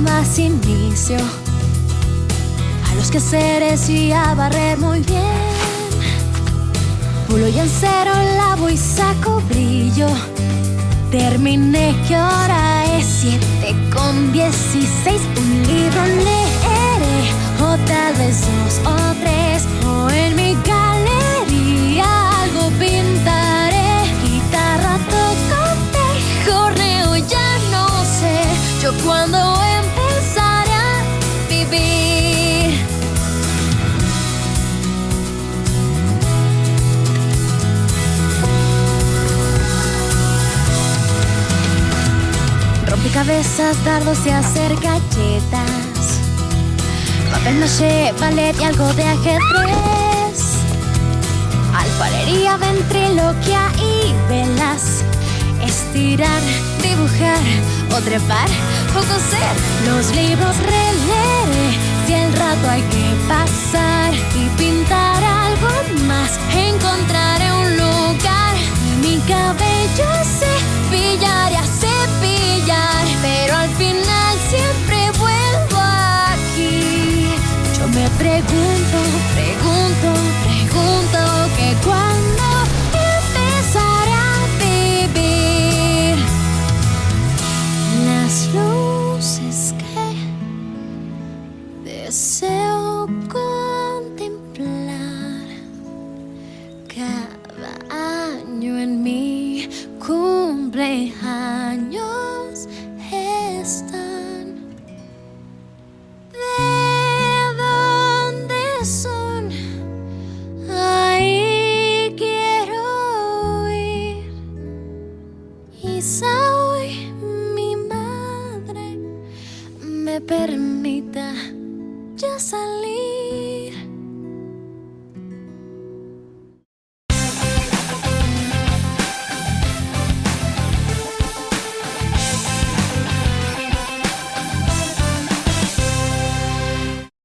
más inicio a los quehaceres y a barrer muy bien. Pulo y encero, lavo y saco brillo. Terminé, ¿qué hora es? 7:16. Un libro leeré, o tal vez 2 o 3, o en mi galería algo pintaré. Guitarra toco, jorneo, ya no sé yo cuándo empezaré a vivir. Rompecabezas, dardos y hacer galletas, papel maché, ballet y algo de ajedrez, alfarería, ventriloquia y velas, estirar, dibujar o trepar o coser. Los libros releeré si el rato hay que pasar, y pintar algo más. Encontraré un lugar y mi cabello cepillar y a cepillar, pero al final siempre vuelvo aquí. Yo me pregunto que cuándo empezaré a vivir. Las luces que deseo contemplar cada año en mi cumpleaños están. ¿De dónde son? Ahí quiero ir. Quizá hoy mi madre me permita ya salir.